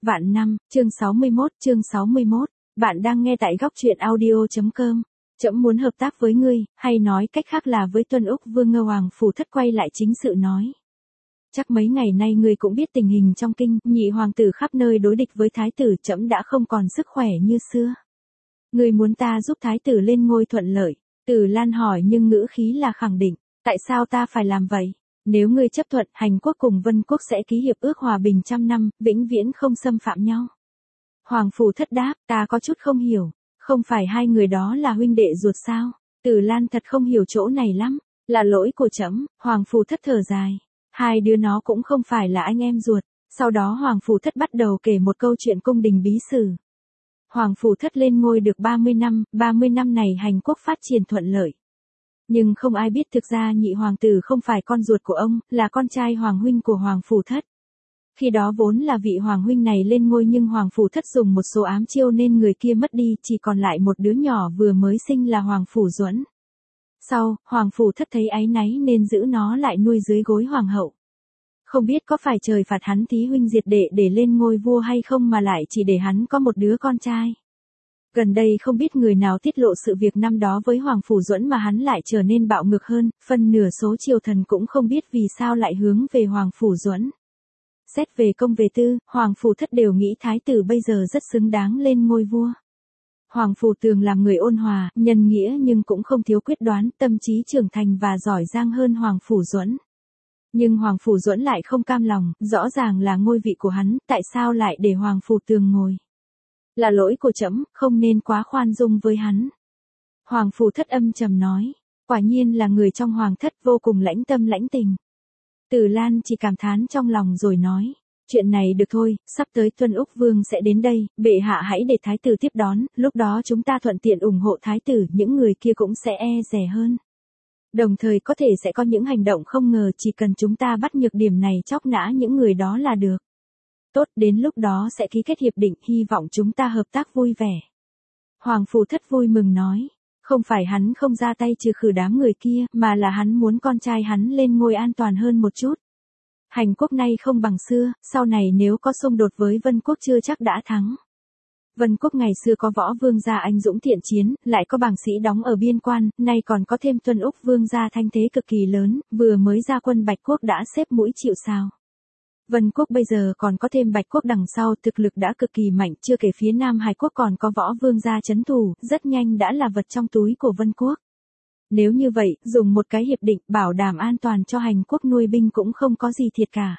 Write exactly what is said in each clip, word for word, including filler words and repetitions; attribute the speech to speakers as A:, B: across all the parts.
A: Vạn năm, chương sáu mươi mốt, chương sáu mươi mốt. Bạn đang nghe tại góc truyện audio.com. Trẫm muốn hợp tác với ngươi, hay nói cách khác là với Tuân Úc Vương Ngô Hoàng Phủ Thất quay lại chính sự nói. Chắc mấy ngày nay ngươi cũng biết tình hình trong kinh, nhị hoàng tử khắp nơi đối địch với thái tử, trẫm đã không còn sức khỏe như xưa. Ngươi muốn ta giúp thái tử lên ngôi thuận lợi? Tử Lan hỏi nhưng ngữ khí là khẳng định. Tại sao ta phải làm vậy? Nếu ngươi chấp thuận, Hành quốc cùng Vân quốc sẽ ký hiệp ước hòa bình trăm năm, vĩnh viễn không xâm phạm nhau. Hoàng Phủ Thất đáp, ta có chút không hiểu, không phải hai người đó là huynh đệ ruột sao? Tử Lan thật không hiểu chỗ này lắm, là lỗi của trẫm. Hoàng Phủ Thất thở dài, hai đứa nó cũng không phải là anh em ruột. Sau đó Hoàng Phủ Thất bắt đầu kể một câu chuyện cung đình bí sử. Hoàng Phủ Thất lên ngôi được ba mươi năm, ba mươi năm này Hành quốc phát triển thuận lợi. Nhưng không ai biết thực ra nhị hoàng tử không phải con ruột của ông, là con trai hoàng huynh của Hoàng Phủ Thất. Khi đó vốn là vị hoàng huynh này lên ngôi nhưng Hoàng Phủ Thất dùng một số ám chiêu nên người kia mất đi, chỉ còn lại một đứa nhỏ vừa mới sinh là Hoàng Phủ Duẫn. Sau, Hoàng Phủ Thất thấy áy náy nên giữ nó lại nuôi dưới gối hoàng hậu. Không biết có phải trời phạt hắn thí huynh diệt đệ để lên ngôi vua hay không mà lại chỉ để hắn có một đứa con trai. Gần đây không biết người nào tiết lộ sự việc năm đó với Hoàng Phủ Duẫn mà hắn lại trở nên bạo ngược hơn, phân nửa số triều thần cũng không biết vì sao lại hướng về Hoàng Phủ Duẫn. Xét về công về tư, Hoàng Phủ Thất đều nghĩ thái tử bây giờ rất xứng đáng lên ngôi vua. Hoàng Phủ Tường làm người ôn hòa, nhân nghĩa nhưng cũng không thiếu quyết đoán, tâm trí trưởng thành và giỏi giang hơn Hoàng Phủ Duẫn. Nhưng Hoàng Phủ Duẫn lại không cam lòng, rõ ràng là ngôi vị của hắn, tại sao lại để Hoàng Phủ Tường ngồi? Là lỗi của trẫm, không nên quá khoan dung với hắn. Hoàng Phủ Thất âm trầm nói, quả nhiên là người trong hoàng thất vô cùng lãnh tâm lãnh tình. Tử Lan chỉ cảm thán trong lòng rồi nói, chuyện này được thôi, sắp tới Tuân Úc Vương sẽ đến đây, bệ hạ hãy để thái tử tiếp đón, lúc đó chúng ta thuận tiện ủng hộ thái tử, những người kia cũng sẽ e dè hơn. Đồng thời có thể sẽ có những hành động không ngờ, chỉ cần chúng ta bắt nhược điểm này chóc nã những người đó là được. Tốt, đến lúc đó sẽ ký kết hiệp định, hy vọng chúng ta hợp tác vui vẻ. Hoàng Phủ Thất vui mừng nói, không phải hắn không ra tay trừ khử đám người kia, mà là hắn muốn con trai hắn lên ngôi an toàn hơn một chút. Hành quốc nay không bằng xưa, sau này nếu có xung đột với Vân quốc chưa chắc đã thắng. Vân quốc ngày xưa có võ vương gia anh dũng thiện chiến, lại có bảng sĩ đóng ở biên quan, nay còn có thêm Tuân Úc Vương gia thanh thế cực kỳ lớn, vừa mới ra quân Bạch quốc đã xếp mũi chịu sào. Vân quốc bây giờ còn có thêm Bạch quốc đằng sau, thực lực đã cực kỳ mạnh, chưa kể phía Nam Hải quốc còn có võ vương gia trấn thủ, rất nhanh đã là vật trong túi của Vân quốc. Nếu như vậy, dùng một cái hiệp định bảo đảm an toàn cho Hành quốc nuôi binh cũng không có gì thiệt cả.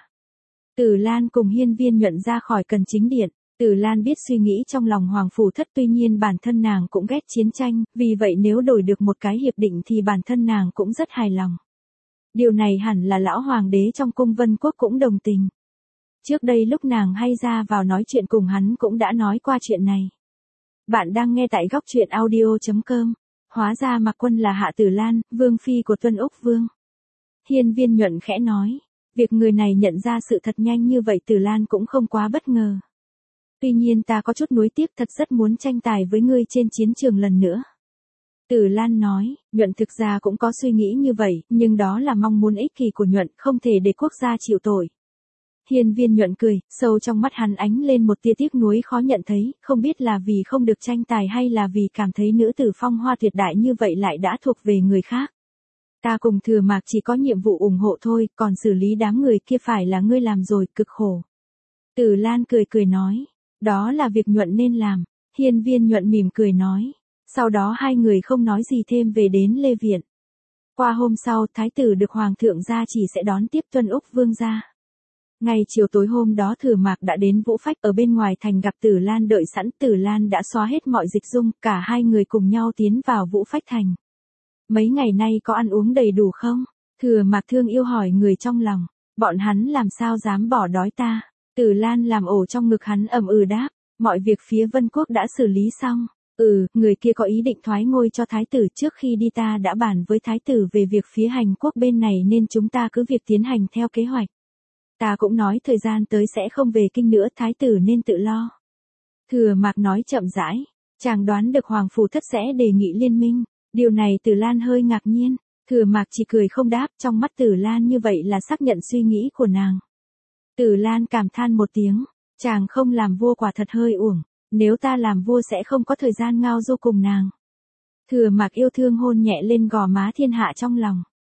A: Tử Lan cùng Hiên Viên Nhuận ra khỏi cần chính điện. Tử Lan biết suy nghĩ trong lòng Hoàng Phủ Thất, tuy nhiên bản thân nàng cũng ghét chiến tranh, vì vậy nếu đổi được một cái hiệp định thì bản thân nàng cũng rất hài lòng. Điều này hẳn là lão hoàng đế trong cung Vân quốc cũng đồng tình. Trước đây lúc nàng hay ra vào nói chuyện cùng hắn cũng đã nói qua chuyện này. Bạn đang nghe tại góc truyện audio.com. Hóa ra Mạc Quân là Hạ Tử Lan, vương phi của Tuân Úc Vương. Hiên Viên Nhuận khẽ nói, việc người này nhận ra sự thật nhanh như vậy Tử Lan cũng không quá bất ngờ. Tuy nhiên ta có chút nuối tiếc, thật rất muốn tranh tài với ngươi trên chiến trường lần nữa. Tử Lan nói, Nhuận thực ra cũng có suy nghĩ như vậy, nhưng đó là mong muốn ích kỷ của Nhuận, không thể để quốc gia chịu tội. Hiên Viên Nhuận cười, sâu trong mắt hắn ánh lên một tia tiếc nuối khó nhận thấy, không biết là vì không được tranh tài hay là vì cảm thấy nữ tử phong hoa tuyệt đại như vậy lại đã thuộc về người khác. Ta cùng Thừa Mạc chỉ có nhiệm vụ ủng hộ thôi, còn xử lý đám người kia phải là ngươi làm rồi, cực khổ. Tử Lan cười cười nói, đó là việc Nhuận nên làm. Hiên Viên Nhuận mỉm cười nói. Sau đó hai người không nói gì thêm về đến Lê Viện. Qua hôm sau, thái tử được hoàng thượng gia chỉ sẽ đón tiếp Tuân Úc Vương gia. Ngày chiều tối hôm đó Thừa Mạc đã đến Vũ Phách, ở bên ngoài thành gặp Tử Lan đợi sẵn. Tử Lan đã xóa hết mọi dịch dung, cả hai người cùng nhau tiến vào Vũ Phách thành. Mấy ngày nay có ăn uống đầy đủ không? Thừa Mạc thương yêu hỏi người trong lòng. Bọn hắn làm sao dám bỏ đói ta? Tử Lan làm ổ trong ngực hắn ầm ừ đáp, mọi việc phía Vân quốc đã xử lý xong. Ừ, người kia có ý định thoái ngôi cho thái tử, trước khi đi ta đã bàn với thái tử về việc phía Hành quốc bên này nên chúng ta cứ việc tiến hành theo kế hoạch. Ta cũng nói thời gian tới sẽ không về kinh nữa, thái tử nên tự lo. Thừa Mạc nói chậm rãi, chàng đoán được Hoàng Phủ Thất sẽ đề nghị liên minh. Điều này Tử Lan hơi ngạc nhiên, Thừa Mạc chỉ cười không đáp, trong mắt Tử Lan như vậy là xác nhận suy nghĩ của nàng. Tử Lan cảm than một tiếng, Chàng không làm vua quả thật hơi uổng, nếu ta làm vua sẽ không có thời gian ngao du cùng nàng. Thừa Mạc yêu thương hôn nhẹ lên gò má thiên hạ trong lòng.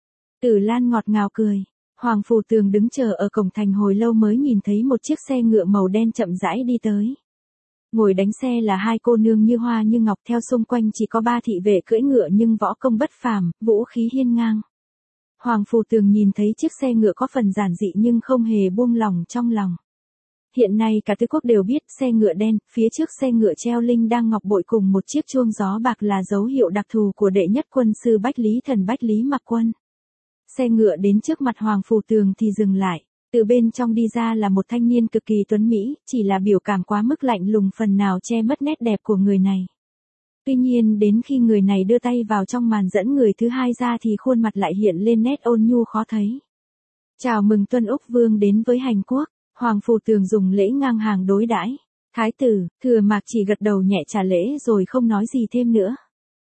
A: Tử Lan ngọt ngào cười. Hoàng Phủ Tường đứng chờ ở cổng thành hồi lâu mới nhìn thấy một chiếc xe ngựa màu đen chậm rãi đi tới. Ngồi đánh xe là hai cô nương như hoa như ngọc, theo xung quanh chỉ có ba thị vệ cưỡi ngựa nhưng võ công bất phàm, vũ khí hiên ngang. Hoàng Phủ Tường nhìn thấy chiếc xe ngựa có phần giản dị nhưng không hề buông lòng trong lòng. Hiện nay cả tứ quốc đều biết xe ngựa đen, phía trước xe ngựa treo linh đang ngọc bội cùng một chiếc chuông gió bạc là dấu hiệu đặc thù của đệ nhất quân sư Bách Lý Thần Bách Lý Mặc Quân. Xe ngựa đến trước mặt Hoàng Phủ Tường thì dừng lại, từ bên trong đi ra là một thanh niên cực kỳ tuấn mỹ, chỉ là biểu cảm quá mức lạnh lùng phần nào che mất nét đẹp của người này. Tuy nhiên đến khi người này đưa tay vào trong màn dẫn người thứ hai ra thì khuôn mặt lại hiện lên nét ôn nhu khó thấy. Chào mừng Tuân Úc Vương đến với hành quốc. Hoàng Phủ Tường dùng lễ ngang hàng đối đãi. Thái tử, Thừa Mạc chỉ gật đầu nhẹ trả lễ rồi không nói gì thêm nữa.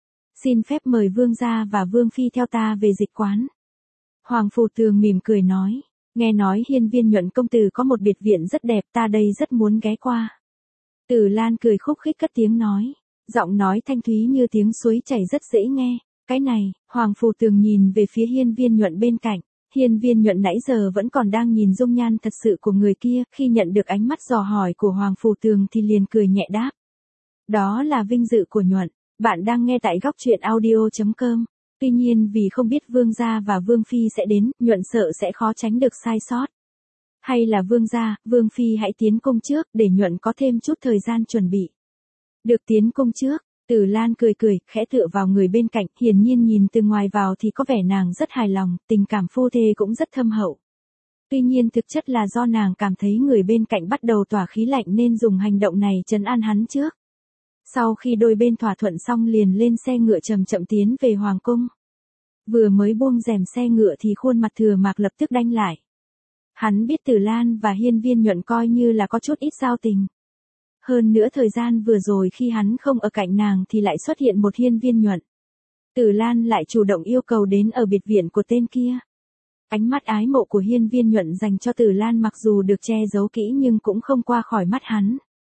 A: Xin phép mời vương gia và vương phi theo ta về dịch quán. Hoàng Phủ Tường mỉm cười nói, nghe nói Hiên Viên Nhuận công tử có một biệt viện rất đẹp, ta đây rất muốn ghé qua. Tử Lan cười khúc khích cất tiếng nói, giọng nói thanh thúy như tiếng suối chảy rất dễ nghe. Cái này, Hoàng Phủ Tường nhìn về phía Hiên Viên Nhuận bên cạnh. Hiên Viên Nhuận nãy giờ vẫn còn đang nhìn dung nhan thật sự của người kia, khi nhận được ánh mắt dò hỏi của Hoàng Phủ Tường thì liền cười nhẹ đáp. Đó là vinh dự của Nhuận, bạn đang nghe tại góc truyện audio chấm com. Tuy nhiên vì không biết vương gia và vương phi sẽ đến, Nhuận sợ sẽ khó tránh được sai sót. Hay là vương gia, vương phi hãy tiến cung trước để Nhuận có thêm chút thời gian chuẩn bị. Được tiến cung trước. Tử Lan cười cười, khẽ tựa vào người bên cạnh, hiển nhiên nhìn từ ngoài vào thì có vẻ nàng rất hài lòng, tình cảm phu thê cũng rất thâm hậu. Tuy nhiên thực chất là do nàng cảm thấy người bên cạnh bắt đầu tỏa khí lạnh nên dùng hành động này trấn an hắn trước. Sau khi đôi bên thỏa thuận xong liền lên xe ngựa chậm chậm tiến về Hoàng cung. Vừa mới buông rèm xe ngựa thì khuôn mặt Thừa Mạc lập tức đanh lại. Hắn biết Tử Lan và Hiên Viên Nhuận coi như là có chút ít giao tình. Hơn nữa thời gian vừa rồi khi hắn không ở cạnh nàng thì lại xuất hiện một Hiên Viên Nhuận. Tử Lan lại chủ động yêu cầu đến ở biệt viện của tên kia. Ánh mắt ái mộ của Hiên Viên Nhuận dành cho Tử Lan mặc dù được che giấu kỹ nhưng cũng không qua khỏi mắt hắn.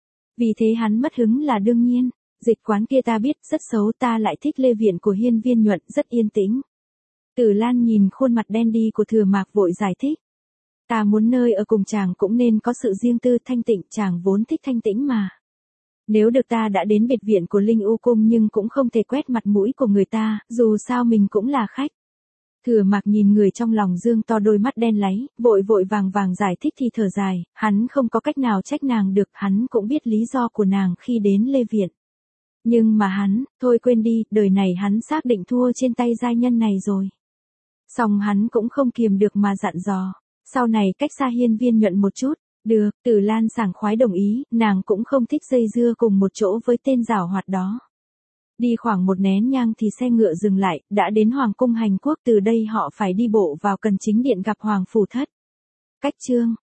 A: Vì thế hắn mất hứng là đương nhiên, dịch quán kia ta biết rất xấu, ta lại thích lê viện của Hiên Viên Nhuận rất yên tĩnh. Tử Lan nhìn khuôn mặt đen đi của Thừa Mạc vội giải thích. Ta muốn nơi ở cùng chàng cũng nên có sự riêng tư thanh tịnh, chàng vốn thích thanh tĩnh mà. Nếu được ta đã đến biệt viện của Linh U Cung nhưng cũng không thể quét mặt mũi của người ta, dù sao mình cũng là khách. Thừa Mạc nhìn người trong lòng dương to đôi mắt đen láy, vội vội vàng vàng giải thích thì thở dài, hắn không có cách nào trách nàng được, hắn cũng biết lý do của nàng khi đến Lê Viện. Nhưng mà hắn, thôi quên đi, đời này hắn xác định thua trên tay giai nhân này rồi. Xong hắn cũng không kiềm được mà dặn dò. Sau này cách xa Hiên Viên Nhuận một chút, được, Tử Lan sảng khoái đồng ý, nàng cũng không thích dây dưa cùng một chỗ với tên giảo hoạt đó. Đi khoảng một nén nhang thì xe ngựa dừng lại, đã đến Hoàng cung hành quốc, từ đây họ phải đi bộ vào cần chính điện gặp Hoàng Phủ Thất. Cách chương